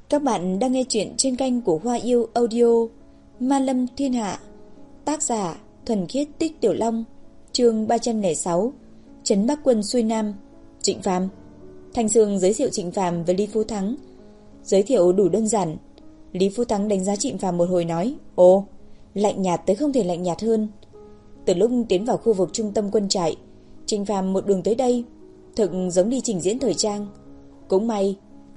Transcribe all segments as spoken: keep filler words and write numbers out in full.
Các bạn đang nghe chuyện trên kênh của Hoa Yêu Audio. Ma Lâm Thiên Hạ. Tác giả Thuần Khiết Tích Tiểu Long. Chương ba trăm lẻ sáu. Trấn Bắc Quân xuôi Nam. Trịnh Phàm. Thanh Sương giới thiệu Trịnh Phàm với Lý Phú Thắng. Giới thiệu đủ đơn giản. Lý Phú Thắng đánh giá Trịnh Phàm một hồi nói: "Ồ, lạnh nhạt tới không thể lạnh nhạt hơn." Từ lúc tiến vào khu vực trung tâm quân trại, Trịnh Phàm một đường tới đây thực giống đi trình diễn thời trang. Cũng may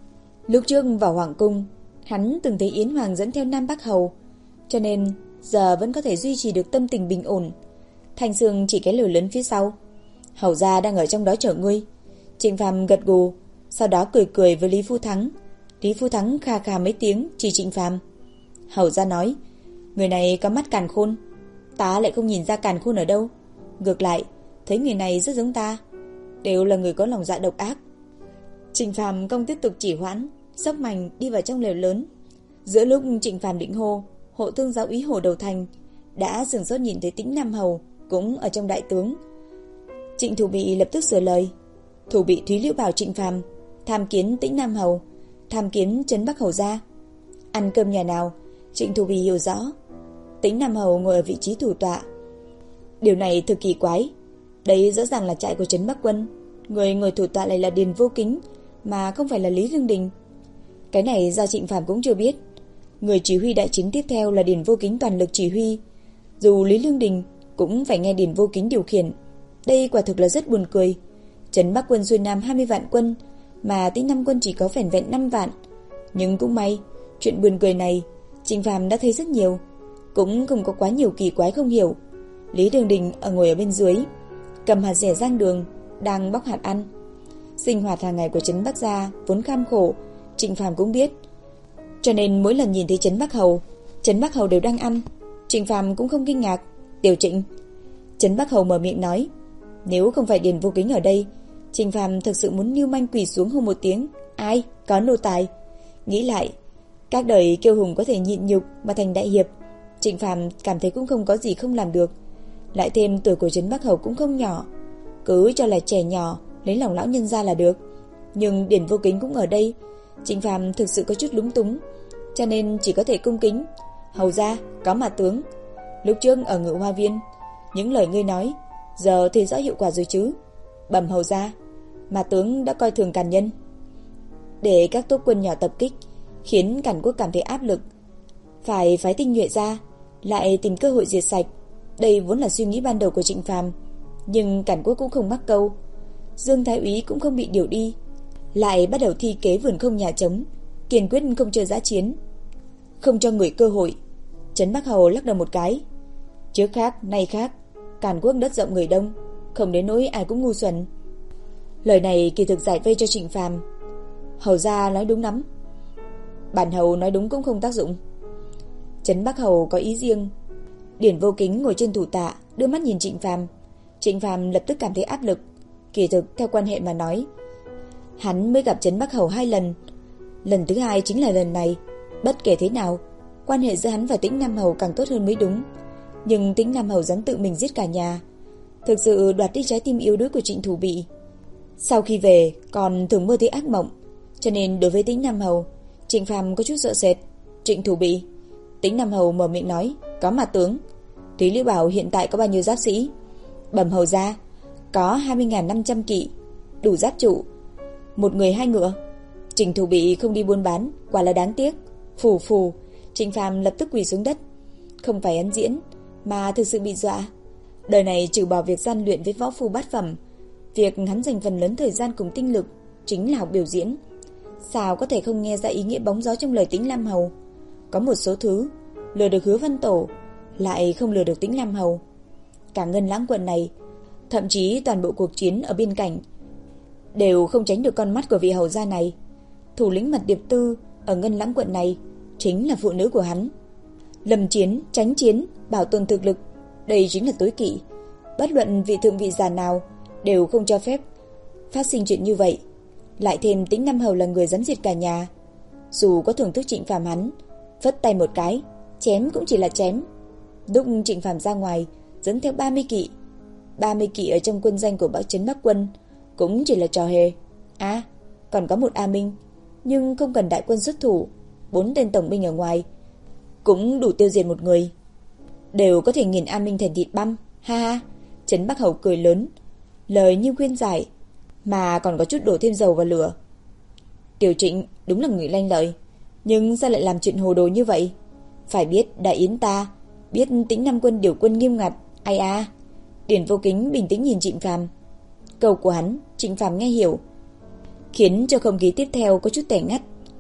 lúc trước vào hoàng cung, hắn từng thấy Yến Hoàng dẫn theo Nam Bắc Hầu, cho nên giờ vẫn có thể duy trì được tâm tình bình ổn. Thanh Sương chỉ cái lều lớn phía sau: "Hầu gia đang ở trong đó chờ ngươi." Trịnh Phàm gật gù, sau đó cười cười với Lý Phú Thắng. Lý Phú Thắng kha kha mấy tiếng chỉ Trịnh Phàm. Hầu gia nói: "Người này có mắt càn khôn." "Ta lại không nhìn ra càn khôn ở đâu. Ngược lại, thấy người này rất giống ta. Đều là người có lòng dạ độc ác." Trịnh Phàm không tiếp tục chỉ hoãn, xốc mành đi vào trong lều lớn. Giữa lúc Trịnh Phàm định hô, hộ thương giáo úy Hồ Đầu Thành đã sửng sốt nhìn thấy Tĩnh Nam Hầu cũng ở trong đại tướng. Trịnh Thủ Bị lập tức sửa lời: "Thủ Bị Thúy Liễu bảo Trịnh Phàm tham kiến Tĩnh Nam Hầu, tham kiến Trấn Bắc Hầu gia." Ăn cơm nhà nào, Trịnh Thủ Bị hiểu rõ. Tĩnh Nam Hầu ngồi ở vị trí thủ tọa. Điều này thực kỳ quái. Đấy rõ ràng là trại của Trấn Bắc Quân, người ngồi thủ tọa lại là Điền Vô Kính, mà không phải là Lý Lương Đình. Cái này do Trịnh Phàm cũng chưa biết. Người chỉ huy đại chiến tiếp theo là Điền Vô Kính toàn lực chỉ huy, dù Lý Lương Đình cũng phải nghe Điền Vô Kính điều khiển. Đây quả thực là rất buồn cười. Trấn Bắc Quân xuôi Nam hai mươi vạn quân, mà Tĩnh Nam Quân chỉ có vẻn vẹn năm vạn. Nhưng cũng may, chuyện buồn cười này Trịnh Phàm đã thấy rất nhiều, cũng không có quá nhiều kỳ quái không hiểu. Lý Lương Đình ở ngồi ở bên dưới, cầm hạt dẻ rang đường, đang bóc hạt ăn. Sinh hoạt hàng ngày của Trấn Bắc gia vốn kham khổ, Trịnh Phàm cũng biết. Cho nên mỗi lần nhìn thấy Trấn Bắc Hầu, Trấn Bắc Hầu đều đang ăn, Trịnh Phàm cũng không kinh ngạc. "Tiểu Trịnh." Trấn Bắc Hầu mở miệng nói. Nếu không phải Điền Vô Kính ở đây, Trịnh Phàm thực sự muốn lưu manh quỳ xuống hô một tiếng: "Ai, có nô tài." Nghĩ lại, các đời kiêu hùng có thể nhịn nhục mà thành đại hiệp, Trịnh Phàm cảm thấy cũng không có gì không làm được. Lại thêm tuổi của Trấn Bắc Hầu cũng không nhỏ, cứ cho là trẻ nhỏ, lấy lòng lão nhân gia là được. Nhưng Điền Vô Kính cũng ở đây, Trịnh Phàm thực sự có chút lúng túng, cho nên chỉ có thể cung kính: "Hầu gia, có mà tướng. Lúc trước ở Ngự Hoa Viên, những lời ngươi nói giờ thì rõ hiệu quả rồi chứ?" "Bẩm hầu gia, mà tướng đã coi thường càn nhân, để các tốp quân nhỏ tập kích, khiến càn quốc cảm thấy áp lực, phải phái tinh nhuệ ra, lại tìm cơ hội diệt sạch. Đây vốn là suy nghĩ ban đầu của Trịnh Phàm, nhưng càn quốc cũng không mắc câu. Dương Thái úy cũng không bị điều đi, lại bắt đầu thi kế vườn không nhà trống, kiên quyết không chơi giã chiến, không cho người cơ hội." Trấn Bắc Hầu lắc đầu một cái: "Trước khác nay khác, càn quốc đất rộng người đông, không đến nỗi ai cũng ngu xuẩn." Lời này kỳ thực giải vây cho Trịnh Phàm. "Hầu gia nói đúng lắm." "Bản hầu nói đúng cũng không tác dụng." Trấn Bắc Hầu có ý riêng. Điển Vô Kính ngồi trên thủ tạ, đưa mắt nhìn Trịnh Phàm. Trịnh Phàm lập tức cảm thấy áp lực. Kỳ thực theo quan hệ mà nói, hắn mới gặp Trấn Bắc Hầu hai lần, lần thứ hai chính là lần này. Bất kể thế nào, quan hệ giữa hắn và Tĩnh Nam Hầu càng tốt hơn mới đúng. Nhưng Tĩnh Nam Hầu dám tự mình giết cả nhà, thực sự đoạt đi trái tim yếu đuối của Trịnh Thủ Bị. Sau khi về còn thường mơ thấy ác mộng, cho nên đối với Tĩnh Nam Hầu, Trịnh Phàm có chút sợ sệt. "Trịnh Thủ Bị." Tĩnh Nam Hầu mở miệng nói: "Có mà tướng." "Thúy Liễu bảo hiện tại có bao nhiêu giáp sĩ?" "Bẩm hầu gia, có hai mươi nghìn năm trăm kỵ, đủ giáp trụ, một người hai ngựa." Trịnh Thủ Bị không đi buôn bán, quả là đáng tiếc. Phù phù. Trịnh Phàm lập tức quỳ xuống đất. Không phải hắn diễn, mà thực sự bị dọa. Đời này trừ bỏ việc gian luyện với võ phu bát phẩm, việc hắn dành phần lớn thời gian cùng tinh lực chính là học biểu diễn. Sao có thể không nghe ra ý nghĩa bóng gió trong lời Tĩnh Nam Hầu? Có một số thứ lừa được Hứa Văn Tổ, lại không lừa được Tĩnh Nam Hầu. Cả Ngân Lãng quận này, thậm chí toàn bộ cuộc chiến ở biên cảnh, đều không tránh được con mắt của vị hầu gia này. Thủ lĩnh Mật Điệp Tư ở Ngân Lãng quận này chính là phụ nữ của hắn. Lầm chiến, tránh chiến, bảo tồn thực lực, đây chính là tối kỵ. Bất luận vị thượng vị già nào đều không cho phép phát sinh chuyện như vậy. Lại thêm Tĩnh Nam Hầu là người dám diệt cả nhà, dù có thưởng thức Trịnh Phàm, hắn phất tay một cái, chém cũng chỉ là chém. Lúc Trịnh Phàm ra ngoài dẫn theo ba mươi kỵ, ba mươi kỵ ở trong quân danh của Bắc Trấn Bắc Quân cũng chỉ là trò hề. À, còn có một A Minh, nhưng không cần đại quân xuất thủ, bốn tên tổng binh ở ngoài cũng đủ tiêu diệt một người, đều có thể nghiền An Minh thành thịt băm. Ha ha. Trấn Bắc Hầu cười lớn, lời như khuyên giải mà còn có chút đổ thêm dầu vào lửa. Tiểu Trịnh đúng là người lanh lợi, nhưng sao lại làm chuyện hồ đồ như vậy? Phải biết Đại Yến ta biết tính Nam quân điều quân nghiêm ngặt. Ai a. Điền Vô Kính bình tĩnh nhìn Trịnh Phàm. Câu của hắn Trịnh Phàm nghe hiểu, khiến cho không khí tiếp theo có chút tẻ ngắt.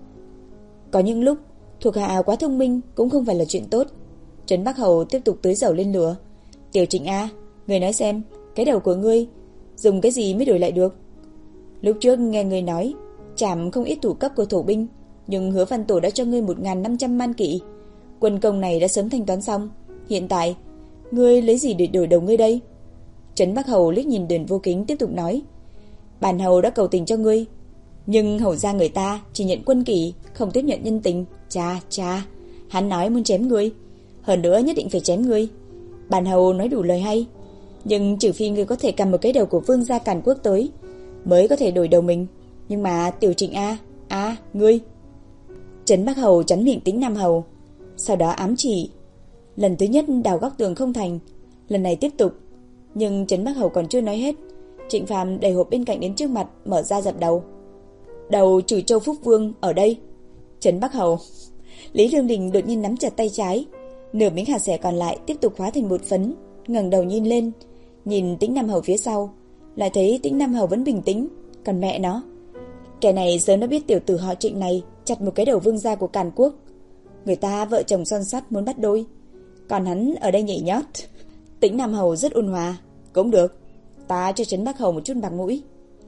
Có những lúc thuộc hạ quá thông minh cũng không phải là chuyện tốt. Trấn Bắc Hầu tiếp tục tưới dầu lên lửa. Tiểu Trịnh a, người nói xem, cái đầu của ngươi dùng cái gì mới đổi lại được? Lúc trước nghe ngươi nói chảm không ít thủ cấp của thổ binh, nhưng Hứa Văn Tổ đã cho ngươi một nghìn năm trăm man kỵ. Quân công này đã sớm thanh toán xong, hiện tại ngươi lấy gì để đổi đầu ngươi đây? Trấn Bắc Hầu liếc nhìn Điền Vô Kính tiếp tục nói, bản hầu đã cầu tình cho ngươi, nhưng hầu gia người ta chỉ nhận quân kỷ, không tiếp nhận nhân tình. Cha cha, hắn nói muốn chém ngươi, hơn nữa nhất định phải chém ngươi. Bản hầu nói đủ lời hay, nhưng trừ phi ngươi có thể cầm một cái đầu của vương gia Càn Quốc tới, mới có thể đổi đầu mình. Nhưng mà Tiểu Trịnh a, a, ngươi. Trấn Bắc Hầu chắn miệng Tĩnh Nam Hầu, sau đó ám chỉ. Lần thứ nhất đào góc tường không thành, lần này tiếp tục. Nhưng Trấn Bắc Hầu còn chưa nói hết, Trịnh Phàm đẩy hộp bên cạnh đến trước mặt, mở ra dập đầu. Đầu Trừ Châu Phúc Vương ở đây. Trấn Bắc Hầu. Lý Lương Đình đột nhiên nắm chặt tay trái, nửa miếng hạt xẻ còn lại tiếp tục hóa thành bột phấn, ngẩng đầu nhìn lên, nhìn Tĩnh Nam Hầu phía sau, lại thấy Tĩnh Nam Hầu vẫn bình tĩnh. Còn mẹ nó, kẻ này sớm đã biết tiểu tử họ Trịnh này chặt một cái đầu vương gia của Càn Quốc. Người ta vợ chồng son sắt muốn bắt đôi, còn hắn ở đây nhảy nhót. Tĩnh Nam Hầu rất ôn hòa. Cũng được, ta cho Trấn Bắc Hầu một chút bạc mũi.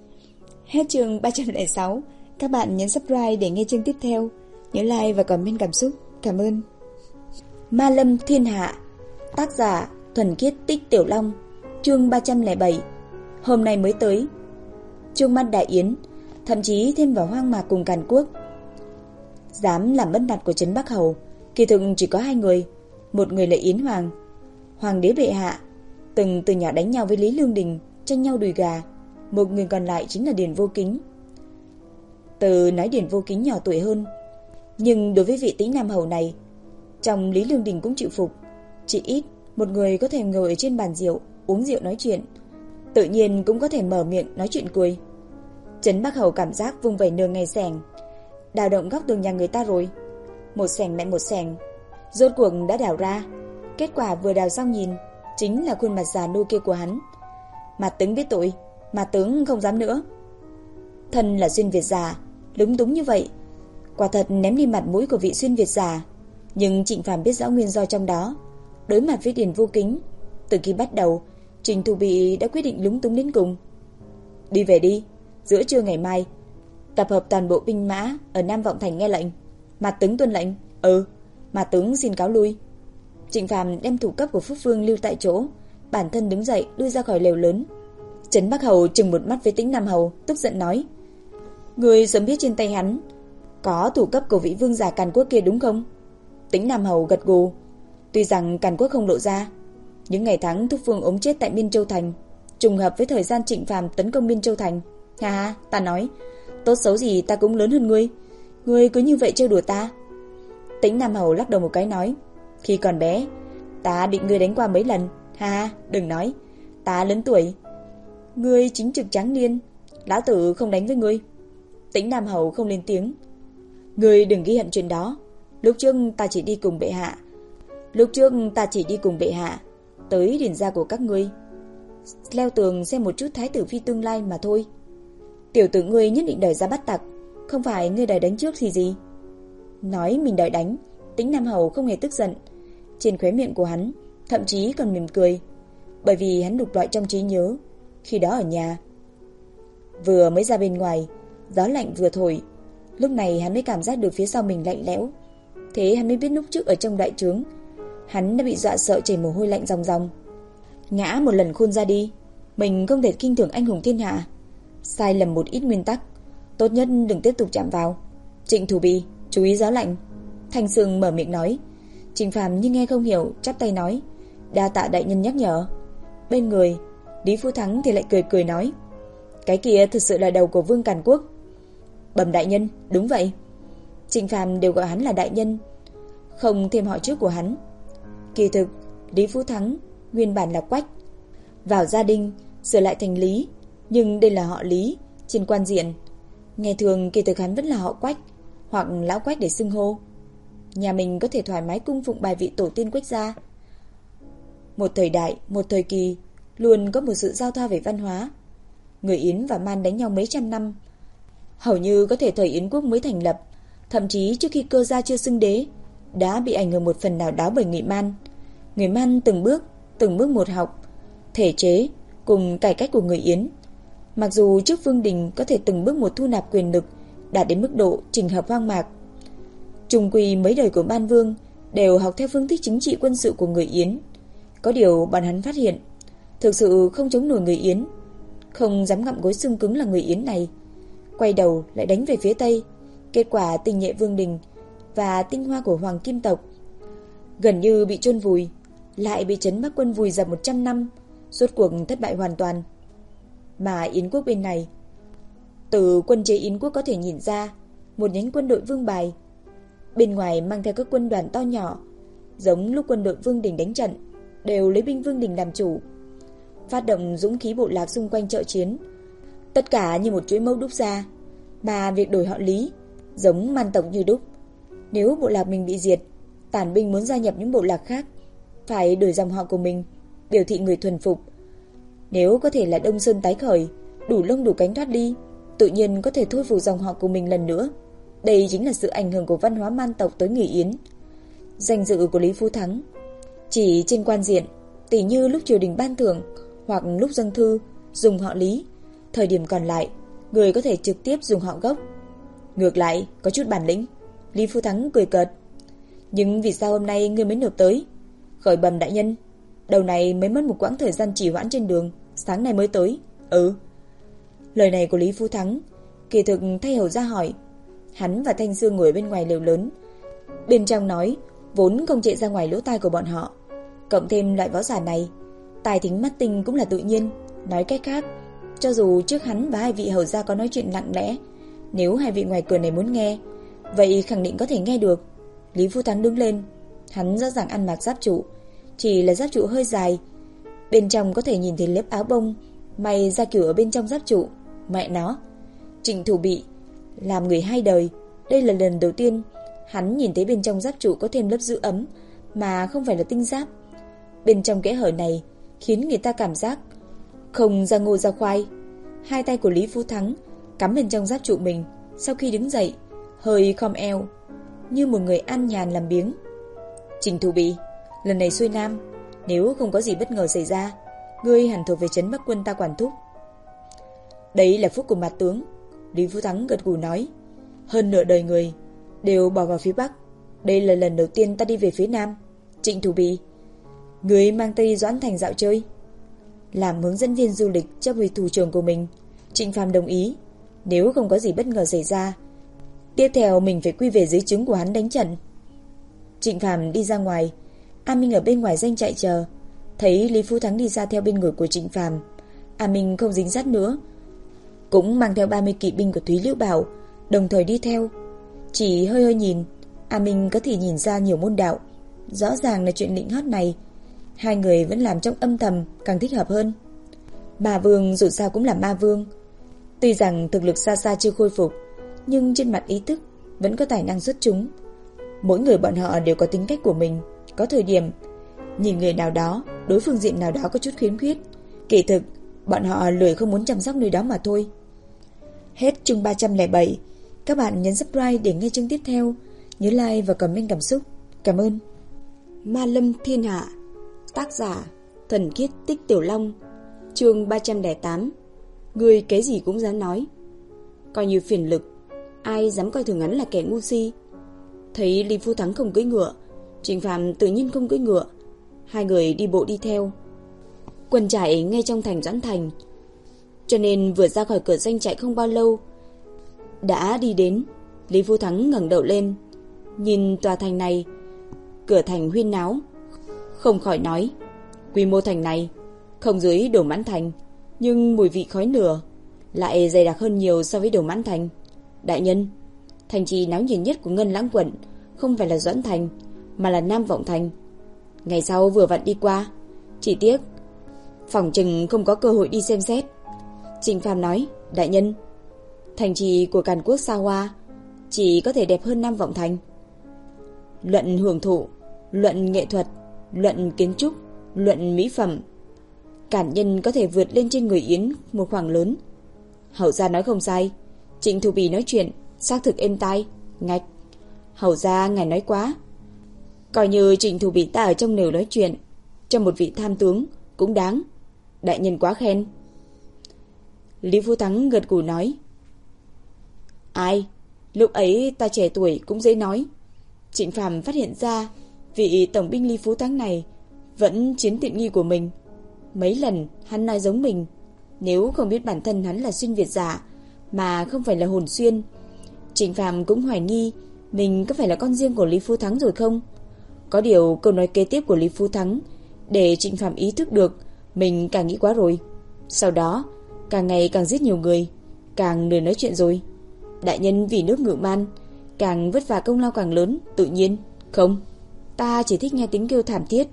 Hết chương ba trăm lẻ sáu. Các bạn nhấn subscribe để nghe chương tiếp theo. Nhớ like và comment cảm xúc. Cảm ơn. Ma Lâm Thiên Hạ. Tác giả Thuần Khiết Tích Tiểu Long. Chương ba trăm lẻ bảy. Hôm nay mới tới. Trương mắt Đại Yến, thậm chí thêm vào hoang mạc cùng Càn Quốc. Dám làm mất mặt của Trấn Bắc Hầu kỳ thực chỉ có hai người. Một người là Yến Hoàng, Hoàng đế bệ hạ, từng từ nhỏ đánh nhau với Lý Lương Đình, tranh nhau đùi gà. Một người còn lại chính là Điền Vô Kính. Từ nói Điền Vô Kính nhỏ tuổi hơn, nhưng đối với vị Tĩnh Nam Hầu này, trong Lý Lương Đình cũng chịu phục. Chỉ ít một người có thể ngồi ở trên bàn rượu uống rượu nói chuyện, tự nhiên cũng có thể mở miệng nói chuyện cười. Trấn Bắc Hầu cảm giác vung vẩy nửa ngày xẻng, đào động góc tường nhà người ta rồi. Một xẻng lại một xẻng, rốt cuộc đã đào ra. Kết quả vừa đào xong nhìn, chính là khuôn mặt già nua kia của hắn. Mà tướng biết tội, mà tướng không dám nữa. Thân là xuyên Việt già, lúng túng như vậy, quả thật ném đi mặt mũi của vị xuyên Việt già. Nhưng Trịnh Phàm biết rõ nguyên do trong đó. Đối mặt với Điền Vô Kính, từ khi bắt đầu, Trình Thủ Bị đã quyết định lúng túng đến cùng. Đi về đi, giữa trưa ngày mai tập hợp toàn bộ binh mã ở Nam Vọng Thành nghe lệnh. Mặt tướng tuân lệnh. Ừ, mà tướng xin cáo lui. Trịnh Phàm đem thủ cấp của Phúc Vương lưu tại chỗ, bản thân đứng dậy lui ra khỏi lều lớn. Trấn Bắc Hầu trừng một mắt với Tĩnh Nam Hầu, tức giận nói: Người sớm biết trên tay hắn có thủ cấp của vị vương giả Càn Quốc kia đúng không? Tĩnh Nam Hầu gật gù. Tuy rằng Càn Quốc không lộ ra, những ngày tháng Thúc Vương ốm chết tại Biên Châu Thành trùng hợp với thời gian Trịnh Phàm tấn công Biên Châu Thành. Ha ha, ta nói, tốt xấu gì ta cũng lớn hơn ngươi, ngươi cứ như vậy trêu đùa ta. Tĩnh Nam Hầu lắc đầu một cái nói: Khi còn bé, ta bị ngươi đánh qua mấy lần. Ha ha, đừng nói, ta lớn tuổi, ngươi chính trực tráng niên, lão tử không đánh với ngươi. Tĩnh Nam Hầu không lên tiếng. Ngươi đừng ghi hận chuyện đó. Lúc trước ta chỉ đi cùng bệ hạ Lúc trước ta chỉ đi cùng bệ hạ tới điền gia của các ngươi, leo tường xem một chút thái tử phi tương lai mà thôi. Tiểu tử ngươi nhất định đòi ra bắt tặc, không phải ngươi đòi đánh trước thì gì? Nói mình đòi đánh, Tĩnh Nam Hầu không hề tức giận. Trên khóe miệng của hắn thậm chí còn mỉm cười, bởi vì hắn lục lọi trong trí nhớ khi đó ở nhà. Vừa mới ra bên ngoài, gió lạnh vừa thổi, lúc này hắn mới cảm giác được phía sau mình lạnh lẽo. Thế hắn mới biết lúc trước ở trong đại trướng, hắn đã bị dọa sợ chảy mồ hôi lạnh ròng ròng. Ngã một lần khôn ra đi, mình không thể khinh thường anh hùng thiên hạ. Sai lầm một ít nguyên tắc, tốt nhất đừng tiếp tục chạm vào. Trịnh Thủ Bị, chú ý gió lạnh. Thanh Sương mở miệng nói. Trịnh Phàm như nghe không hiểu, chắp tay nói: Đa tạ đại nhân nhắc nhở. Bên người Lý Phú Thắng thì lại cười cười nói: Cái kia thực sự là đầu của vương Càn Quốc. Bẩm đại nhân, đúng vậy. Trịnh Phàm đều gọi hắn là đại nhân, không thêm họ trước của hắn. Kỳ thực, Lý Phú Thắng nguyên bản là Quách, vào gia đình sửa lại thành Lý, nhưng đây là họ Lý trên quan diện. Nghe thường kỳ thực hắn vẫn là họ Quách hoặc lão Quách để xưng hô. Nhà mình có thể thoải mái cung phụng bài vị tổ tiên Quách gia. Một thời đại, một thời kỳ, luôn có một sự giao thoa về văn hóa. Người Yến và Man đánh nhau mấy trăm năm, hầu như có thể thời Yến quốc mới thành lập, thậm chí trước khi Cơ gia chưa xưng đế, đã bị ảnh hưởng một phần nào đó bởi người Man. Người Man từng bước, từng bước một học, thể chế cùng cải cách của người Yến. Mặc dù trước Vương Đình có thể từng bước một thu nạp quyền lực, đạt đến mức độ trình hợp hoang mạc, chung quy mấy đời của Man Vương đều học theo phương thức chính trị quân sự của người Yến. Có điều bọn hắn phát hiện, thực sự không chống nổi người Yến, không dám ngậm gối xương cứng là người Yến này, quay đầu lại đánh về phía Tây. Kết quả Tinh Nhuệ Vương Đình và tinh hoa của Hoàng Kim tộc gần như bị chôn vùi, lại bị Trấn Bắc quân vùi dập một trăm năm, rốt cuộc thất bại hoàn toàn. Mà Yến quốc bên này, từ quân chế Yến quốc có thể nhìn ra một nhánh quân đội vương bài, bên ngoài mang theo các quân đoàn to nhỏ, giống lúc quân đội Vương Đình đánh trận, đều lấy binh Vương Đình làm chủ, phát động dũng khí bộ lạc xung quanh chợ chiến, tất cả như một chuỗi mẫu đúc ra. Mà việc đổi họ Lý giống Man tộc như đúc. Nếu bộ lạc mình bị diệt, tản binh muốn gia nhập những bộ lạc khác, phải đổi dòng họ của mình, biểu thị người thuần phục. Nếu có thể là Đông Sơn tái khởi, đủ lông đủ cánh thoát đi, tự nhiên có thể thôi phục dòng họ của mình lần nữa. Đây chính là sự ảnh hưởng của văn hóa Man tộc tới người Yến. Danh dự của Lý Phú Thắng chỉ trên quan diện, tỉ như lúc triều đình ban thưởng hoặc lúc dâng thư dùng họ Lý, thời điểm còn lại người có thể trực tiếp dùng họ gốc. Ngược lại có chút bản lĩnh. Lý Phú Thắng cười cợt. Nhưng vì sao hôm nay ngươi mới nộp tới? Khởi bẩm đại nhân, đầu này mới mất một quãng thời gian trì hoãn trên đường, sáng nay mới tới. Ừ. Lời này của Lý Phú Thắng kỳ thực thay hầu ra hỏi. Hắn và Thanh Sương ngồi bên ngoài lều lớn, bên trong nói vốn không chạy ra ngoài lỗ tai của bọn họ. Cộng thêm loại võ giả này, tài thính mắt tinh cũng là tự nhiên. Nói cách khác, cho dù trước hắn và hai vị hầu gia có nói chuyện lặng lẽ, nếu hai vị ngoài cửa này muốn nghe, vậy khẳng định có thể nghe được. Lý Phú Thắng đứng lên. Hắn rõ ràng ăn mặc giáp trụ, chỉ là giáp trụ hơi dài, bên trong có thể nhìn thấy lớp áo bông may ra kiểu ở bên trong giáp trụ. Mẹ nó, Trịnh Thủ Bị làm người hai đời, đây là lần đầu tiên hắn nhìn thấy bên trong giáp trụ có thêm lớp giữ ấm mà không phải là tinh giáp. Bên trong kẽ hở này khiến người ta cảm giác không ra ngô ra khoai. Hai tay của Lý Phú Thắng cắm bên trong giáp trụ mình, sau khi đứng dậy hơi khom eo, như một người an nhàn làm biếng. Trình Thủ Bị, lần này xuôi nam, nếu không có gì bất ngờ xảy ra, ngươi hẳn thuộc về trấn Bắc quân ta quản thúc. Đấy là phúc của mặt tướng. Lý Phú Thắng gật gù nói. Hơn nửa đời người đều bỏ vào phía Bắc, đây là lần đầu tiên ta đi về phía Nam. Trịnh Thủ Bị, ngươi mang ta đi Doãn Thành dạo chơi, làm hướng dẫn viên du lịch cho vị thủ trưởng của mình. Trịnh Phàm đồng ý. Nếu không có gì bất ngờ xảy ra, tiếp theo mình phải quy về dưới trướng của hắn đánh trận. Trịnh Phàm đi ra ngoài, A Minh ở bên ngoài doanh trại chờ, thấy Lý Phú Thắng đi ra theo bên người của Trịnh Phàm. A Minh không dính dắt nữa, cũng mang theo ba mươi kỵ binh của Thúy Liễu Bảo, đồng thời đi theo. Chỉ hơi hơi nhìn, A Minh có thể nhìn ra nhiều môn đạo. Rõ ràng là chuyện lịnh hót này hai người vẫn làm trong âm thầm càng thích hợp hơn. Ma Vương dù sao cũng là Ma Vương, tuy rằng thực lực xa xa chưa khôi phục, nhưng trên mặt ý thức vẫn có tài năng xuất chúng. Mỗi người bọn họ đều có tính cách của mình. Có thời điểm nhìn người nào đó, đối phương diện nào đó có chút khiếm khuyết, kỳ thực bọn họ lười không muốn chăm sóc nơi đó mà thôi. Hết chương ba trăm lẻ bảy. Các bạn nhấn subscribe để nghe chương tiếp theo. Nhớ like và comment cảm xúc. Cảm ơn. Ma Lâm Thiên Hạ, tác giả Thần Khiết Tích Tiểu Long, chương ba trăm lẻ tám. Người cái gì cũng dám nói. Coi như phiền lực, ai dám coi thường hắn là kẻ ngu si. Thấy Lý Phú Thắng không cưỡi ngựa, Trịnh Phàm tự nhiên không cưỡi ngựa. Hai người đi bộ đi theo. Quân trại ngay trong thành Doãn Thành, cho nên vừa ra khỏi cửa doanh trại không bao lâu đã đi đến. Lý Phú Thắng ngẩng đầu lên, nhìn tòa thành này, cửa thành huyên náo, không khỏi nói, quy mô thành này không dưới Đồ Mãn Thành, nhưng mùi vị khói lửa lại dày đặc hơn nhiều so với Đồ Mãn Thành. Đại nhân, Thành trì náo nhiệt nhất của Ngân Lãng quận không phải là Doãn Thành, mà là Nam Vọng Thành. Ngày sau vừa vặn đi qua, chỉ tiếc phỏng chừng không có cơ hội đi xem xét. Trịnh Phàm nói, đại nhân, thành trì của Càn Quốc xa hoa, chỉ có thể đẹp hơn Nam Vọng Thành. Luận hưởng thụ, luận nghệ thuật, luận kiến trúc, luận mỹ phẩm, Càn Nhân có thể vượt lên trên người Yến một khoảng lớn. Hậu gia nói không sai. Trịnh Thủ Bỉ nói chuyện xác thực êm tai. Ngạch, hậu gia ngài nói quá. Coi như Trịnh Thủ Bỉ ta ở trong lều nói chuyện, cho một vị tham tướng cũng đáng. Đại nhân quá khen. Lý Phú Thắng gật gù nói, ai, lúc ấy ta trẻ tuổi cũng dễ nói. Trịnh Phàm phát hiện ra vị tổng binh Lý Phú Thắng này vẫn chiếm tiện nghi của mình. Mấy lần hắn nói giống mình, nếu không biết bản thân hắn là xuyên Việt giả mà không phải là hồn xuyên. Trịnh Phàm cũng hoài nghi mình có phải là con riêng của Lý Phú Thắng rồi không. Có điều câu nói kế tiếp của Lý Phú Thắng để Trịnh Phàm ý thức được mình càng nghĩ quá rồi. Sau đó càng ngày càng giết nhiều người, càng lười nói chuyện rồi. Đại nhân vì nước Ngự Man, càng vất vả công lao càng lớn. Tự nhiên không, ta chỉ thích nghe tiếng kêu thảm thiết.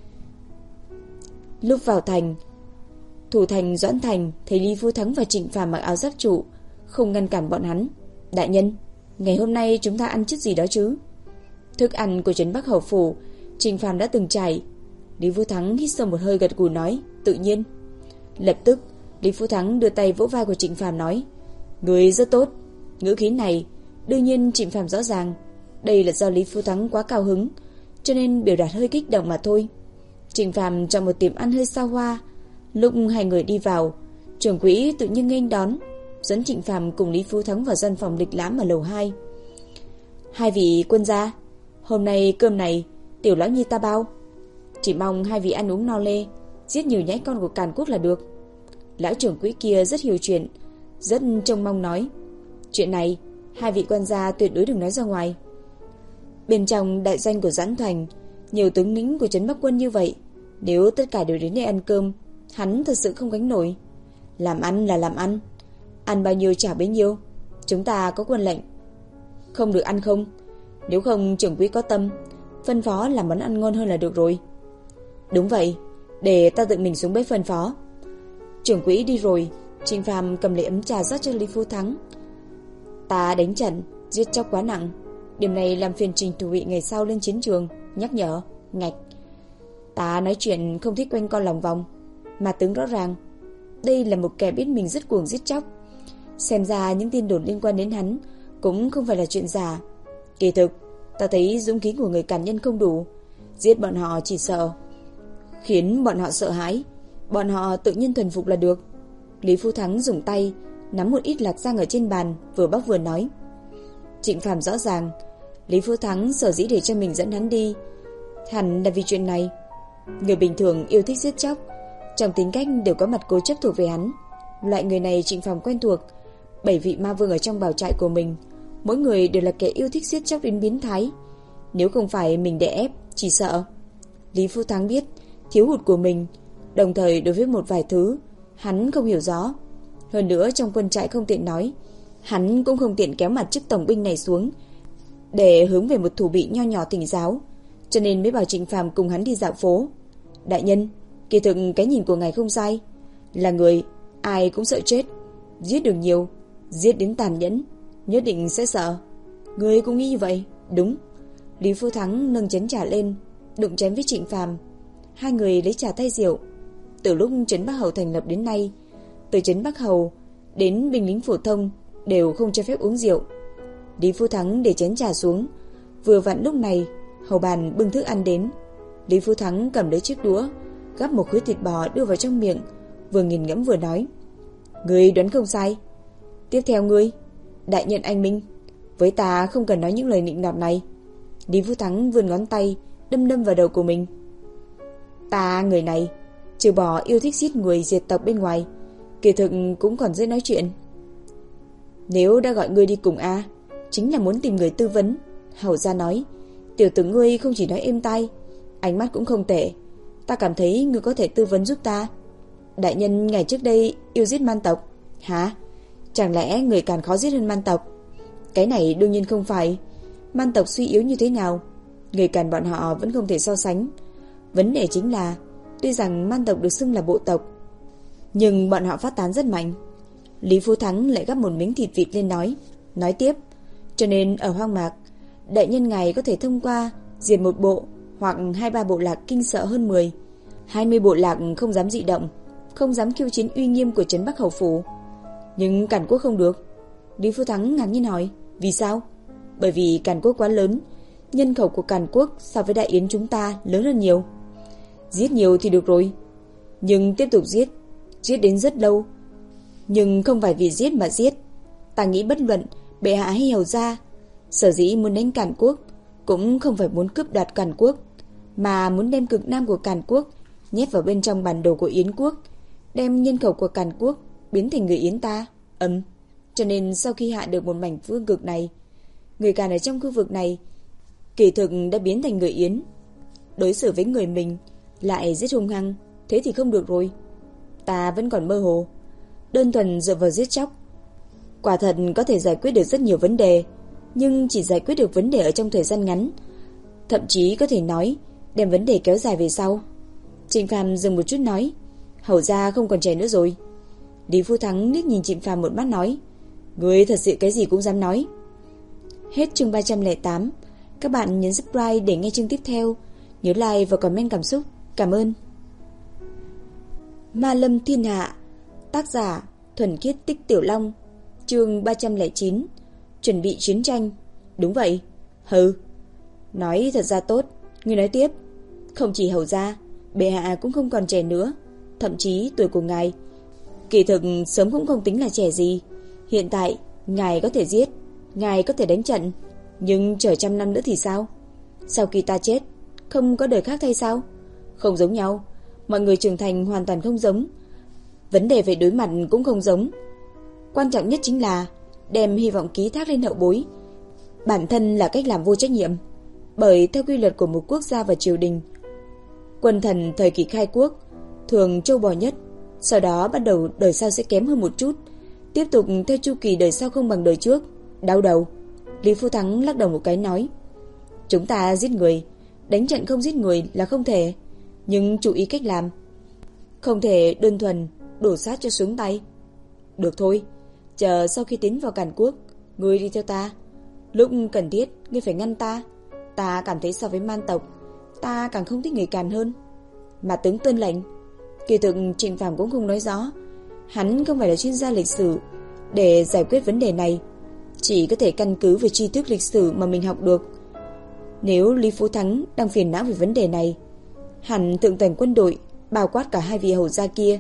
Lúc vào thành, thủ thành Doãn Thành thấy Lý Phú Thắng và Trịnh Phàm mặc áo giáp trụ, không ngăn cản bọn hắn. Đại nhân, ngày hôm nay chúng ta ăn chút gì đó chứ? Thức ăn của trấn Bắc Hầu phủ, Trịnh Phàm đã từng trải. Lý Phú Thắng hít sâu một hơi gật gù nói, tự nhiên. Lập tức Lý Phú Thắng đưa tay vỗ vai của Trịnh Phàm nói, người rất tốt. Ngữ khí này đương nhiên Trịnh Phàm rõ ràng đây là do Lý Phú Thắng quá cao hứng, cho nên biểu đạt hơi kích động mà thôi. Trịnh Phàm trong một tiệm ăn hơi xa hoa. Lúc hai người đi vào, trưởng quỹ tự nhiên nghênh đón, dẫn Trịnh Phàm cùng Lý Phú Thắng vào gian phòng lịch lãm ở lầu hai. Hai vị quân gia, hôm nay cơm này tiểu lão nhi ta bao. Chỉ mong hai vị ăn uống no lê, giết nhiều nhãi con của Càn Quốc là được. Lão trưởng quỹ kia rất hiểu chuyện, rất trông mong nói, chuyện này hai vị quan gia tuyệt đối đừng nói ra ngoài. Bên trong đại doanh của Doãn Thành, nhiều tướng lĩnh của trấn Bắc quân như vậy, nếu tất cả đều đến đây ăn cơm, hắn thật sự không gánh nổi. Làm ăn là làm ăn, ăn bao nhiêu trả bấy nhiêu. Chúng ta có quân lệnh, không được ăn không. Nếu không trưởng quỹ có tâm, phân phó làm món ăn ngon hơn là được rồi. Đúng vậy, để ta tự mình xuống bếp phân phó. Trưởng quỹ đi rồi, Trịnh Phàm cầm lấy ấm trà rót cho Lý Phú Thắng. Ta đánh trận, giết chóc quá nặng, điểm này làm phiền Trình Thủ Vị ngày sau lên chiến trường. Nhắc nhở, ngạch. Ta nói chuyện không thích quanh co lòng vòng, mà tướng rõ ràng đây là một kẻ biết mình rất cuồng giết chóc. Xem ra những tin đồn liên quan đến hắn cũng không phải là chuyện giả. Kỳ thực ta thấy dũng khí của người Càn Nhân không đủ, giết bọn họ chỉ sợ khiến bọn họ sợ hãi, bọn họ tự nhiên thuần phục là được. Lý Phú Thắng dùng tay nắm một ít lạc rang ở trên bàn, vừa bóc vừa nói. Trịnh Phàm rõ ràng Lý Phú Thắng sở dĩ để cho mình dẫn hắn đi hẳn là vì chuyện này. Người bình thường yêu thích giết chóc, trong tính cách đều có mặt cố chấp thuộc về hắn. Loại người này Trịnh Phàm quen thuộc. Bảy vị ma vương ở trong bảo trại của mình, mỗi người đều là kẻ yêu thích giết chóc đến biến thái. Nếu không phải mình đè ép, chỉ sợ Lý Phú Thắng biết thiếu hụt của mình, đồng thời đối với một vài thứ hắn không hiểu rõ. Hơn nữa trong quân trại không tiện nói, hắn cũng không tiện kéo mặt chức tổng binh này xuống để hướng về một thủ bị nho nhỏ thỉnh giáo, cho nên mới bảo Trịnh Phàm cùng hắn đi dạo phố. Đại nhân, kỳ thực cái nhìn của ngài không sai, là người ai cũng sợ chết, giết được nhiều, giết đến tàn nhẫn, nhất định sẽ sợ. Ngươi cũng nghĩ như vậy? Đúng. Lý Phú Thắng nâng chén trà lên, đụng chén với Trịnh Phàm. Hai người lấy trà thay rượu. Từ lúc trấn Bắc Hầu thành lập đến nay, từ trấn Bắc Hầu đến binh lính phổ thông đều không cho phép uống rượu. Lý Phú Thắng để chén trà xuống. Vừa vặn lúc này hầu bàn bưng thức ăn đến. Lý Phú Thắng cầm lấy chiếc đũa, gắp một khối thịt bò đưa vào trong miệng, vừa nghiền ngẫm vừa nói, ngươi đoán không sai. Tiếp theo ngươi, đại nhân anh minh, với ta không cần nói những lời nịnh nọt này. Lý Phú Thắng vươn ngón tay đâm đâm vào đầu của mình. Ta người này trừ bỏ yêu thích giết người diệt tộc bên ngoài, kỳ thực cũng còn dễ nói chuyện. Nếu đã gọi ngươi đi cùng a, chính là muốn tìm người tư vấn. Hầu gia nói, tiểu tử ngươi không chỉ nói êm tai, ánh mắt cũng không tệ. Ta cảm thấy ngươi có thể tư vấn giúp ta. Đại nhân ngày trước đây yêu giết man tộc. Hả? Chẳng lẽ người Càn khó giết hơn man tộc? Cái này đương nhiên không phải. Man tộc suy yếu như thế nào, người Càn bọn họ vẫn không thể so sánh. Vấn đề chính là, tuy rằng man tộc được xưng là bộ tộc, nhưng bọn họ phát tán rất mạnh. Lý Phú Thắng lại gắp một miếng thịt vịt lên nói. Nói tiếp, cho nên ở hoang mạc, đại nhân ngài có thể thông qua diệt một bộ hoặc hai ba bộ lạc kinh sợ hơn mười, hai mươi bộ lạc không dám dị động, không dám khiêu chiến uy nghiêm của trấn Bắc Hầu Phủ. Nhưng Càn Quốc không được. Lý Phú Thắng ngạc nhiên hỏi, vì sao? Bởi vì Càn Quốc quá lớn, nhân khẩu của Càn Quốc so với Đại Yến chúng ta lớn hơn nhiều. Giết nhiều thì được rồi, nhưng tiếp tục giết, giết đến rất lâu. Nhưng không phải vì giết mà giết. Ta nghĩ bất luận bệ hạ hay hầu gia, sở dĩ muốn đánh Càn Quốc cũng không phải muốn cướp đoạt Càn Quốc, mà muốn đem cực nam của Càn Quốc nhét vào bên trong bản đồ của Yến Quốc, đem nhân khẩu của Càn Quốc biến thành người Yến ta. Ấm. Cho nên sau khi hạ được một mảnh vương cực này, người Càn ở trong khu vực này kỳ thực đã biến thành người Yến. Đối xử với người mình lại giết hung hăng, thế thì không được rồi. Ta vẫn còn mơ hồ. Đơn thuần dựa vào giết chóc, quả thật có thể giải quyết được rất nhiều vấn đề, nhưng chỉ giải quyết được vấn đề ở trong thời gian ngắn, thậm chí có thể nói đem vấn đề kéo dài về sau. Trịnh Phàm dừng một chút nói, hầu gia không còn trẻ nữa rồi. Lý Phú Thắng liếc nhìn Trịnh Phàm một mắt nói, ngươi thật sự cái gì cũng dám nói. Hết chương ba trăm lẻ tám. Các bạn nhấn subscribe để nghe chương tiếp theo. Nhớ like và comment cảm xúc. Cảm ơn. Ma Lâm Thiên Hạ. Tác giả Thuần Khiết Tích Tiểu Long. Chương ba trăm lẻ chín. Chuẩn bị chiến tranh. Đúng vậy. Hừ. Nói thật ra tốt. Ngươi nói tiếp. Không chỉ hầu gia, bệ hạ cũng không còn trẻ nữa. Thậm chí tuổi của ngài kỳ thực sớm cũng không tính là trẻ gì. Hiện tại ngài có thể giết, ngài có thể đánh trận, nhưng chờ trăm năm nữa thì sao? Sau khi ta chết, không có đời khác thay sao? Không giống nhau. Mọi người trưởng thành hoàn toàn không giống, vấn đề về đối mặt cũng không giống. Quan trọng nhất chính là đem hy vọng ký thác lên hậu bối, bản thân là cách làm vô trách nhiệm. Bởi theo quy luật của một quốc gia và triều đình, quân thần thời kỳ khai quốc thường trâu bò nhất, sau đó bắt đầu đời sau sẽ kém hơn một chút, tiếp tục theo chu kỳ đời sau không bằng đời trước. Đau đầu. Lý Phú Thắng lắc đầu một cái nói, chúng ta giết người, đánh trận không giết người là không thể, nhưng chú ý cách làm, không thể đơn thuần đổ sát cho xuống tay. Được thôi, chờ sau khi tiến vào Càn Quốc, ngươi đi theo ta. Lúc cần thiết, ngươi phải ngăn ta. Ta cảm thấy so với man tộc, ta càng không thích người Càn hơn. Mà tướng tuân lệnh. Kỳ thực Trịnh Phàm cũng không nói rõ, hắn không phải là chuyên gia lịch sử để giải quyết vấn đề này, chỉ có thể căn cứ về tri thức lịch sử mà mình học được. Nếu Lý Phú Thắng đang phiền não về vấn đề này, hẳn thượng toàn quân đội, bao quát cả hai vị hầu gia kia,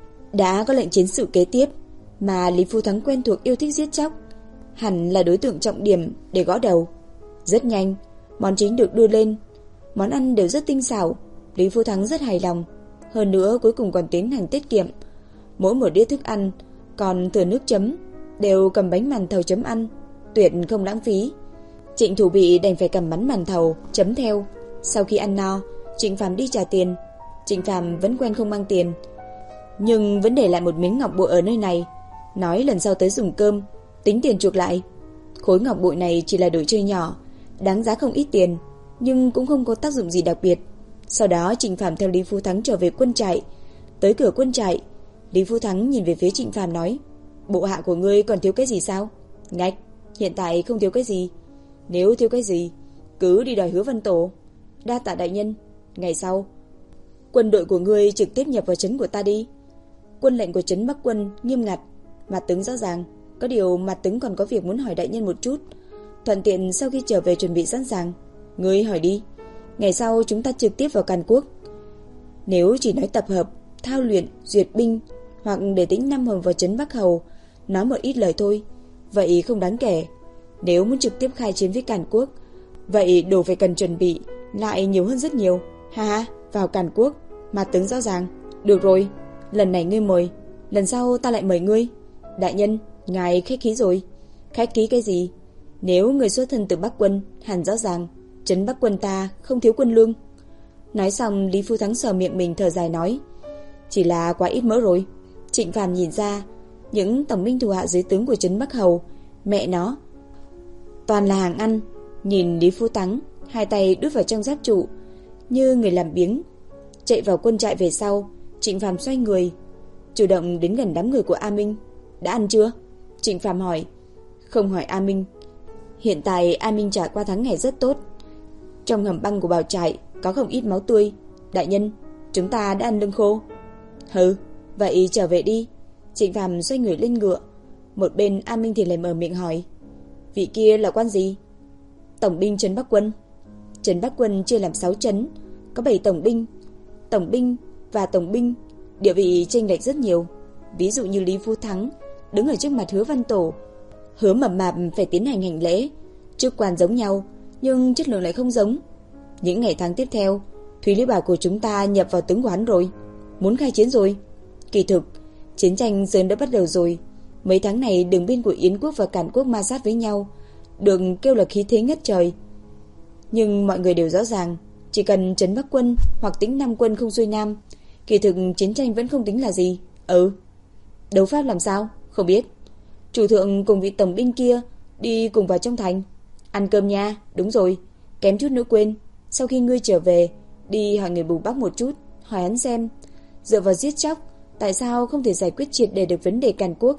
đã có lệnh chiến sự kế tiếp, mà Lý Phú Thắng quen thuộc yêu thích giết chóc, hẳn là đối tượng trọng điểm để gõ đầu. Rất nhanh, món chính được đưa lên, món ăn đều rất tinh xảo, Lý Phú Thắng rất hài lòng. Hơn nữa cuối cùng còn tiến hành tiết kiệm, mỗi một đĩa thức ăn còn thừa nước chấm đều cầm bánh màn thầu chấm ăn, tuyệt không lãng phí. Trịnh Thủ Bị đành phải cầm bánh màn thầu chấm theo. Sau khi ăn no, Trịnh Phàm đi trả tiền. Trịnh Phàm vẫn quen không mang tiền, nhưng vẫn để lại một miếng ngọc bội ở nơi này, nói lần sau tới dùng cơm tính tiền chuộc lại. Khối ngọc bội này chỉ là đồ chơi nhỏ, đáng giá không ít tiền, nhưng cũng không có tác dụng gì đặc biệt. Sau đó Trịnh Phàm theo Lý Phú Thắng trở về quân trại. Tới cửa quân trại, Lý Phú Thắng nhìn về phía Trịnh Phàm nói, bộ hạ của ngươi còn thiếu cái gì sao? Ngạch, hiện tại không thiếu cái gì. Nếu thiếu cái gì, cứ đi đòi Hứa Văn Tổ. Đa tạ đại nhân. Ngày sau, quân đội của ngươi trực tiếp nhập vào trấn của ta đi. Quân lệnh của trấn Bắc Quân nghiêm ngặt, Mạt Tướng rõ ràng. Có điều Mạt Tướng còn có việc muốn hỏi đại nhân một chút, thuận tiện sau khi trở về chuẩn bị sẵn sàng. Ngươi hỏi đi. Ngày sau chúng ta trực tiếp vào Càn Quốc. Nếu chỉ nói tập hợp, thao luyện, duyệt binh, hoặc để tính năm hồn vào trấn Bắc Hầu, nói một ít lời thôi, vậy không đáng kể. Nếu muốn trực tiếp khai chiến với Càn Quốc, vậy đồ phải cần chuẩn bị lại nhiều hơn rất nhiều. Ha ha, vào Càn Quốc, Mạt Tướng rõ ràng. Được rồi, lần này ngươi mời, lần sau ta lại mời ngươi. Đại nhân, ngài khách khí rồi. Khách khí cái gì? Nếu người xuất thân từ Bắc Quân, hẳn rõ ràng trấn Bắc Quân ta không thiếu quân lương. Nói xong, Lý Phú Thắng sờ miệng mình thở dài nói, chỉ là quá ít mỡ rồi. Trịnh Phàm nhìn ra những tổng binh thủ hạ dưới tướng của trấn Bắc Hầu, mẹ nó, toàn là hàng ăn. Nhìn Lý Phú Thắng hai tay đút vào trong giáp trụ như người làm biếng. Chạy vào quân trại về sau, Trịnh Phàm xoay người, chủ động đến gần đám người của A Minh. Đã ăn chưa? Trịnh Phàm hỏi. Không hỏi A Minh. Hiện tại A Minh trải qua tháng ngày rất tốt. Trong hầm băng của bào trại có không ít máu tươi. Đại nhân, chúng ta đã ăn lương khô. Hừ, vậy trở về đi. Trịnh Phàm xoay người lên ngựa. Một bên A Minh thì lại mở miệng hỏi. Vị kia là quan gì? Tổng binh Trấn Bắc Quân. Trấn Bắc Quân chia làm sáu trấn, có bảy tổng binh. Tổng binh và tổng binh địa vị chênh lệch rất nhiều. Ví dụ như Lý Phú Thắng đứng ở trước mặt Hứa Văn Tổ, Hứa Mập Mạp phải tiến hành hành lễ. Chức quan giống nhau nhưng chất lượng lại không giống. Những ngày tháng tiếp theo, Thúy Lý Bảo của chúng ta nhập vào tướng quán rồi, muốn khai chiến rồi. Kỳ thực, chiến tranh sớm đã bắt đầu rồi. Mấy tháng này đường biên của Yến quốc và Càn quốc ma sát với nhau, được kêu là khí thế ngất trời. Nhưng mọi người đều rõ ràng, chỉ cần Trấn Bắc Quân hoặc Tĩnh Nam Quân không xuôi nam, kỳ thực chiến tranh vẫn không tính là gì. Ừ. Đấu pháp làm sao? Không biết. Chủ thượng cùng vị tổng binh kia đi cùng vào trong thành. Ăn cơm nha. Đúng rồi, kém chút nữa quên. Sau khi ngươi trở về, đi hỏi người Bù Bắc một chút, hỏi hắn xem dựa vào giết chóc, tại sao không thể giải quyết triệt để được vấn đề Càn quốc?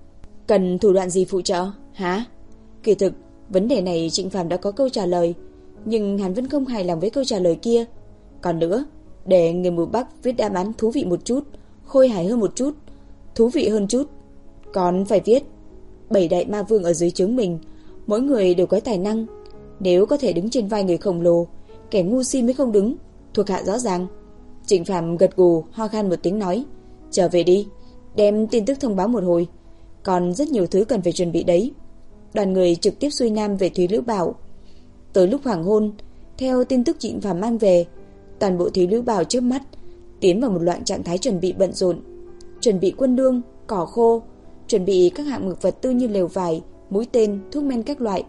Cần thủ đoạn gì phụ trợ? Hả? Kỳ thực, vấn đề này Trịnh Phàm đã có câu trả lời, nhưng hắn vẫn không hài lòng với câu trả lời kia. Còn nữa, để người Bù Bắc viết đáp án thú vị một chút, khôi hài hơn một chút, thú vị hơn chút. Còn phải viết bảy đại ma vương ở dưới trướng mình, mỗi người đều có tài năng. Nếu có thể đứng trên vai người khổng lồ, kẻ ngu si mới không đứng. Thuộc hạ rõ ràng. Trịnh Phàm gật gù, ho khan một tiếng nói. Trở về đi, đem tin tức thông báo một hồi. Còn rất nhiều thứ cần phải chuẩn bị đấy. Đoàn người trực tiếp xuôi nam về Thúy Lữ Bảo. Tới lúc hoàng hôn, theo tin tức Trịnh Phàm mang về, toàn bộ Thúy Lữ Bảo chớp mắt tiến vào một loại trạng thái chuẩn bị bận rộn. Chuẩn bị quân lương, cỏ khô, chuẩn bị các hạng mục vật tư như lều vải, mũi tên, thuốc men các loại.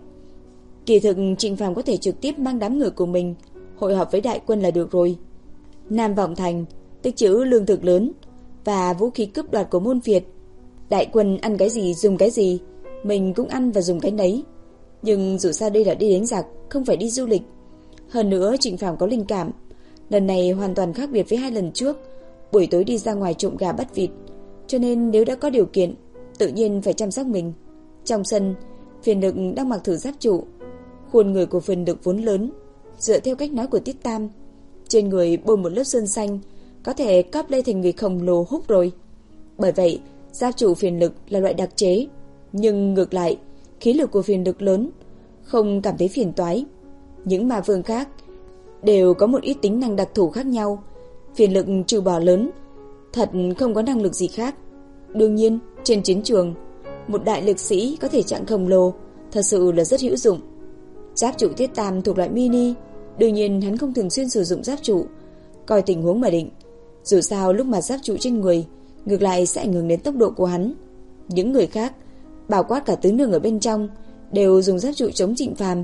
Kỳ thực Trịnh Phàm có thể trực tiếp mang đám người của mình hội họp với đại quân là được rồi. Nam Vọng Thành tích trữ lương thực lớn và vũ khí cướp đoạt của môn Việt. Đại quân ăn cái gì dùng cái gì, mình cũng ăn và dùng cái nấy. Nhưng dù sao đây là đi đánh giặc, không phải đi du lịch. Hơn nữa Trịnh Phàm có linh cảm, lần này hoàn toàn khác biệt với hai lần trước, buổi tối đi ra ngoài trộm gà bắt vịt. Cho nên nếu đã có điều kiện, tự nhiên phải chăm sóc mình. Trong sân, Phiền Lực đang mặc thử giáp trụ. Khuôn người của Phiền Lực vốn lớn, dựa theo cách nói của Tiết Tam, trên người bôi một lớp sơn xanh, có thể cóp lên thành người khổng lồ húc rồi. Bởi vậy, giáp trụ Phiền Lực là loại đặc chế. Nhưng ngược lại, khí lực của Phiền Lực lớn, không cảm thấy phiền toái. Những ma vương khác đều có một ít tính năng đặc thù khác nhau. Phiền Lực trừ bỏ lớn, thật không có năng lực gì khác. Đương nhiên, trên chiến trường, một đại lực sĩ có thể trạng khổng lồ thật sự là rất hữu dụng. Giáp trụ Tiết Tam thuộc loại mini, đương nhiên hắn không thường xuyên sử dụng giáp trụ, coi tình huống mà định. Dù sao lúc mà giáp trụ trên người, ngược lại sẽ ảnh hưởng đến tốc độ của hắn. Những người khác, bao quát cả tứ nương ở bên trong, đều dùng giáp trụ chống Trịnh Phàm.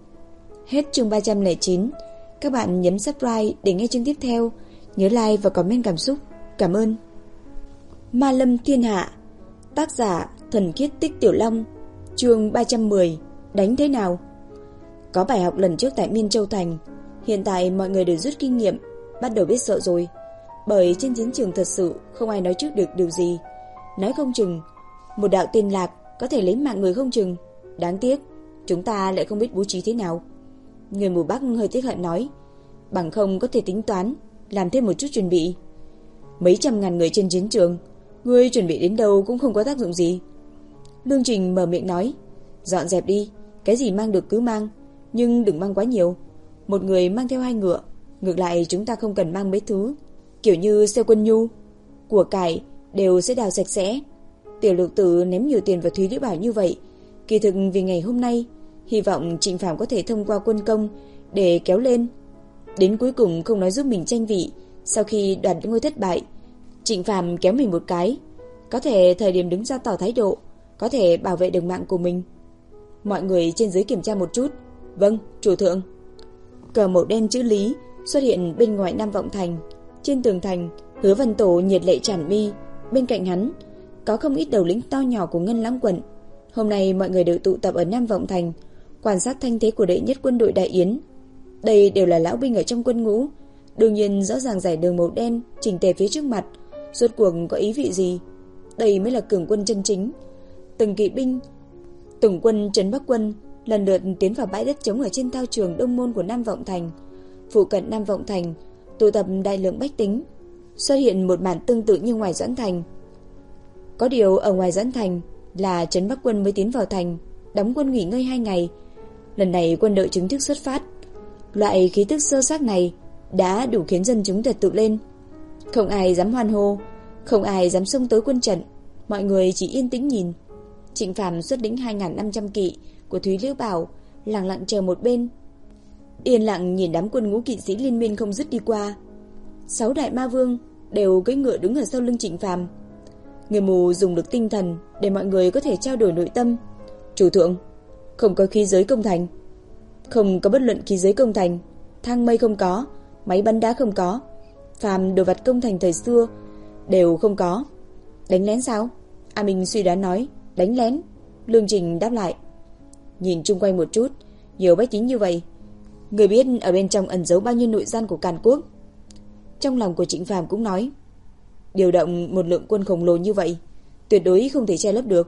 Hết chương ba trăm lẻ chín. Các bạn nhấn subscribe để nghe chương tiếp theo. Nhớ like và comment cảm xúc. Cảm ơn. Ma Lâm Thiên Hạ. Tác giả Thuần Khiết Tích Tiểu Long. Chương ba trăm mười. Đánh thế nào? Có bài học lần trước tại Miên Châu Thành, hiện tại mọi người đều rút kinh nghiệm, bắt đầu biết sợ rồi. Bởi trên chiến trường thật sự không ai nói trước được điều gì. Nói không chừng một đạo tiên lạc có thể lấy mạng người không chừng. Đáng tiếc chúng ta lại không biết bố trí thế nào. Người mù Bắc hơi tiếc hận nói, bằng không có thể tính toán làm thêm một chút chuẩn bị. Mấy trăm ngàn người trên chiến trường, ngươi chuẩn bị đến đâu cũng không có tác dụng gì. Lương Trình mở miệng nói, dọn dẹp đi, cái gì mang được cứ mang, nhưng đừng mang quá nhiều. Một người mang theo hai ngựa, ngược lại chúng ta không cần mang mấy thứ, kiểu như xe quân nhu, của cải đều sẽ đào sạch sẽ. Tiểu Lục Tử ném nhiều tiền vào Thúy Liễu Bảo như vậy, kỳ thực vì ngày hôm nay, hy vọng Trịnh Phàm có thể thông qua quân công để kéo lên. Đến cuối cùng không nói giúp mình tranh vị, sau khi đoạt ngôi thất bại, Trịnh Phàm kéo mình một cái, có thể thời điểm đứng ra tỏ thái độ, có thể bảo vệ được mạng của mình. Mọi người trên dưới kiểm tra một chút. Vâng, chủ thượng. Cờ màu đen chữ Lý xuất hiện bên ngoài Nam Vọng Thành. Trên tường thành, Hứa Văn Tổ nhiệt lệ tràn mi, bên cạnh hắn có không ít đầu lĩnh to nhỏ của Ngân Lãng quận. Hôm nay mọi người đều tụ tập ở Nam Vọng Thành, quan sát thanh thế của đệ nhất quân đội Đại Yến. Đây đều là lão binh ở trong quân ngũ, đương nhiên rõ ràng dải đường màu đen chỉnh tề phía trước mặt, rốt cuộc có ý vị gì? Đây mới là cường quân chân chính. Từng kỵ binh, từng quân trấn Bắc quân lần lượt tiến vào bãi đất trống ở trên thao trường đông môn của Nam Vọng Thành. Phụ cận Nam Vọng Thành tụ tập đại lượng bách tính, xuất hiện một màn tương tự như ngoài Doãn Thành. Có điều ở ngoài Doãn Thành là trấn Bắc quân mới tiến vào thành, đóng quân nghỉ ngơi hai ngày. Lần này quân đội chính thức xuất phát. Loại khí tức sơ xác này đã đủ khiến dân chúng trật tự lên. Không ai dám hoan hô, không ai dám xông tới quân trận, mọi người chỉ yên tĩnh nhìn. Trịnh Phàm xuất lĩnh hai nghìn năm trăm kỵ của Thúy Liễu Bảo lặng lặng chờ một bên, yên lặng nhìn đám quân ngũ kỵ sĩ liên miên không dứt đi qua. Sáu đại ma vương đều cưỡi ngựa đứng ở sau lưng Trịnh Phàm. Người mù dùng được tinh thần để mọi người có thể trao đổi nội tâm. Chủ thượng, không có khí giới công thành. Không có bất luận khí giới công thành, thang mây không có, máy bắn đá không có, phàm đồ vật công thành thời xưa đều không có. Đánh lén sao? A Minh suy đoán nói. Đánh lén. Lương Trình đáp lại. Nhìn chung quanh một chút, nhiều bách tính như vậy, người biết ở bên trong ẩn giấu bao nhiêu nội gian của Càn Quốc. Trong lòng của Trịnh Phàm cũng nói, điều động một lượng quân khổng lồ như vậy tuyệt đối không thể che lấp được.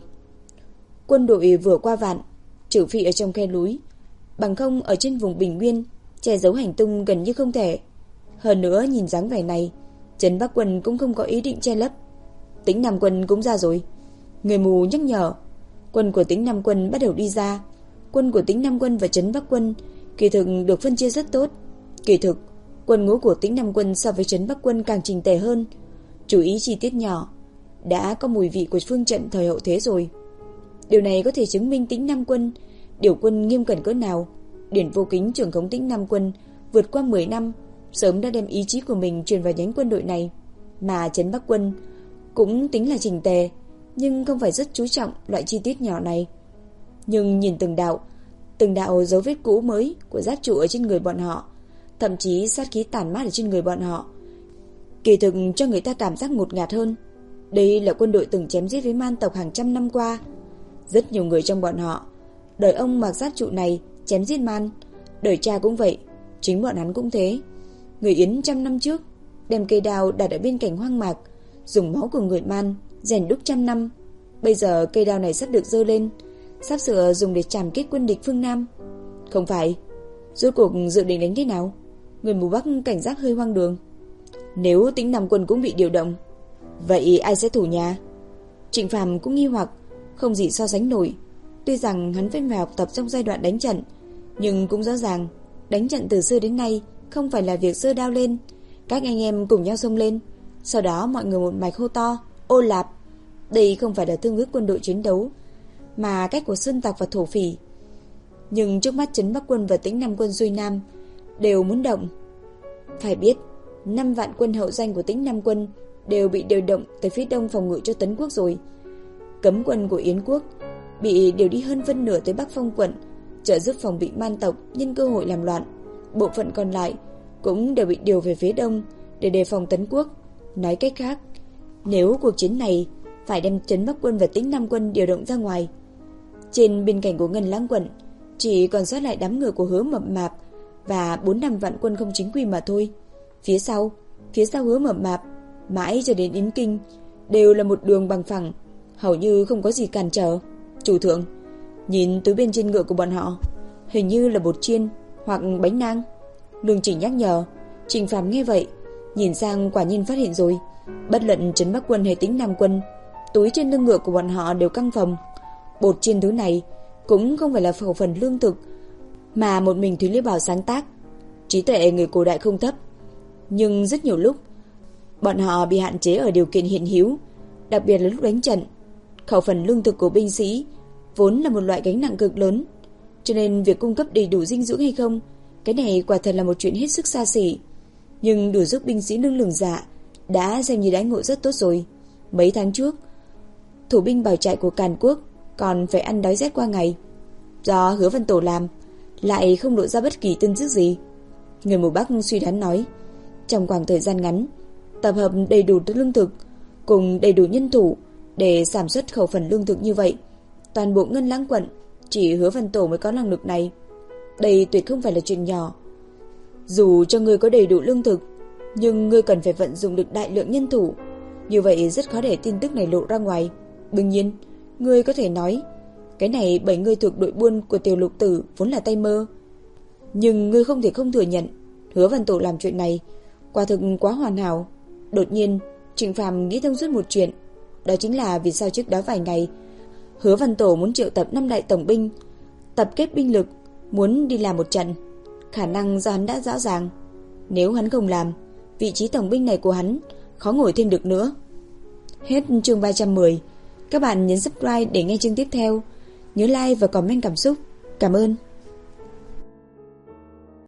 Quân đội vừa qua vạn, trừ phi ở trong khe núi, bằng không ở trên vùng bình nguyên che giấu hành tung gần như không thể. Hơn nữa nhìn dáng vẻ này, trấn Bắc quân cũng không có ý định che lấp. Tĩnh Nam quân cũng ra rồi. Người mù nhắc nhở. Quân của Tĩnh Nam quân bắt đầu đi ra. Quân của Tĩnh Nam quân và trấn Bắc quân kỳ thực được phân chia rất tốt. Kỳ thực quân ngũ của Tĩnh Nam quân so với trấn Bắc quân càng chỉnh tề hơn. Chú ý chi tiết nhỏ, đã có mùi vị của phương trận thời hậu thế rồi. Điều này có thể chứng minh Tĩnh Nam quân điều quân nghiêm cẩn cỡ nào. Điển Vô Kính trưởng khống Tĩnh Nam quân vượt qua mười năm, sớm đã đem ý chí của mình truyền vào nhánh quân đội này. Mà trấn Bắc quân cũng tính là chỉnh tề, nhưng không phải rất chú trọng loại chi tiết nhỏ này. Nhưng nhìn từng đạo, từng đạo dấu vết cũ mới của giáp trụ ở trên người bọn họ, thậm chí sát khí tàn mát ở trên người bọn họ, kỳ thực cho người ta cảm giác ngột ngạt hơn. Đây là quân đội từng chém giết với man tộc hàng trăm năm qua. Rất nhiều người trong bọn họ, đời ông mặc giáp trụ này chém giết man, đời cha cũng vậy, chính bọn hắn cũng thế. Người Yến trăm năm trước đem cây đao đặt ở bên cạnh hoang mạc, dùng máu của người man rèn đúc trăm năm. Bây giờ cây đao này sắp được giơ lên, sắp sửa dùng để chảm kích quân địch phương Nam. Không phải, rốt cuộc dự định đánh thế nào? Người mù Bắc cảnh giác hơi hoang đường. Nếu Tĩnh Nam quân cũng bị điều động, vậy ai sẽ thủ nhà? Trịnh Phàm cũng nghi hoặc, không gì so sánh nổi. Tuy rằng hắn phải học tập trong giai đoạn đánh trận, nhưng cũng rõ ràng đánh trận từ xưa đến nay không phải là việc giơ đao lên, các anh em cùng nhau xông lên, sau đó mọi người một mạch hô to ô lạp. Đây không phải là thương ước quân đội chiến đấu, mà cách của sơn tặc và thổ phỉ. Nhưng trước mắt trấn Bắc quân và Tĩnh Nam quân xuôi Nam đều muốn động. Phải biết, năm vạn quân hậu danh của Tĩnh Nam quân đều bị điều động tới phía đông phòng ngự cho Tấn Quốc rồi. Cấm quân của Yến quốc bị điều đi hơn phân nửa tới Bắc Phong quận, trợ giúp phòng bị man tộc nhân cơ hội làm loạn. Bộ phận còn lại cũng đều bị điều về phía đông để đề phòng Tấn Quốc. Nói cách khác, nếu cuộc chiến này phải đem trấn Bắc quân và Tĩnh Nam quân điều động ra ngoài, trên biên cảnh của Ngân Lãng quận chỉ còn sót lại đám người của Hứa Mập Mạp và bốn năm vạn quân không chính quy mà thôi. Phía sau, phía sau Hứa Mập Mạp mãi cho đến Yến Kinh đều là một đường bằng phẳng, hầu như không có gì cản trở. Chủ thượng, nhìn túi bên trên ngựa của bọn họ, hình như là bột chiên hoặc bánh nang. Lương Trình nhắc nhở. Trình Phàm nghe vậy, nhìn sang quả nhiên phát hiện rồi. Bất luận trấn Bắc quân hay Tĩnh Nam quân, túi trên lưng ngựa của bọn họ đều căng phòng. Bột chiên thứ này cũng không phải là khẩu phần lương thực mà một mình Thúy Liễu Bảo sáng tác. Trí tuệ người cổ đại không thấp, nhưng rất nhiều lúc bọn họ bị hạn chế ở điều kiện hiện hữu, đặc biệt là lúc đánh trận. Khẩu phần lương thực của binh sĩ vốn là một loại gánh nặng cực lớn, cho nên việc cung cấp đầy đủ dinh dưỡng hay không, cái này quả thật là một chuyện hết sức xa xỉ. Nhưng đủ giúp binh sĩ lưng lửng dạ đã xem như đãi ngộ rất tốt rồi. Mấy tháng trước, thủ binh bảo trại của Càn Quốc còn phải ăn đói rét qua ngày, do Hứa Văn Tổ làm, lại không lộ ra bất kỳ tin tức gì. Người mù Bắc suy đoán nói, trong khoảng thời gian ngắn, tập hợp đầy đủ lương thực cùng đầy đủ nhân thủ để sản xuất khẩu phần lương thực như vậy, toàn bộ Ngân Lãng quận Chỉ Hứa Văn Tổ mới có năng lực này. Đây tuyệt không phải là chuyện nhỏ. Dù cho ngươi có đầy đủ lương thực, nhưng ngươi cần phải vận dụng được đại lượng nhân thủ. Như vậy rất khó để tin tức này lộ ra ngoài. Đương nhiên, ngươi có thể nói cái này bởi ngươi thuộc đội buôn của Tiểu Lục Tử vốn là tay mơ. Nhưng ngươi không thể không thừa nhận, Hứa Văn Tổ làm chuyện này quả thực quá hoàn hảo. Đột nhiên, Trịnh Phàm nghĩ thông suốt một chuyện, đó chính là vì sao trước đó vài ngày Hứa Văn Tổ muốn triệu tập năm đại tổng binh, tập kết binh lực, muốn đi làm một trận. Khả năng do hắn đã rõ ràng, nếu hắn không làm, vị trí tổng binh này của hắn khó ngồi thêm được nữa. Hết chương ba trăm mười. Các bạn nhấn subscribe để nghe chương tiếp theo. Nhớ like và comment cảm xúc. Cảm ơn.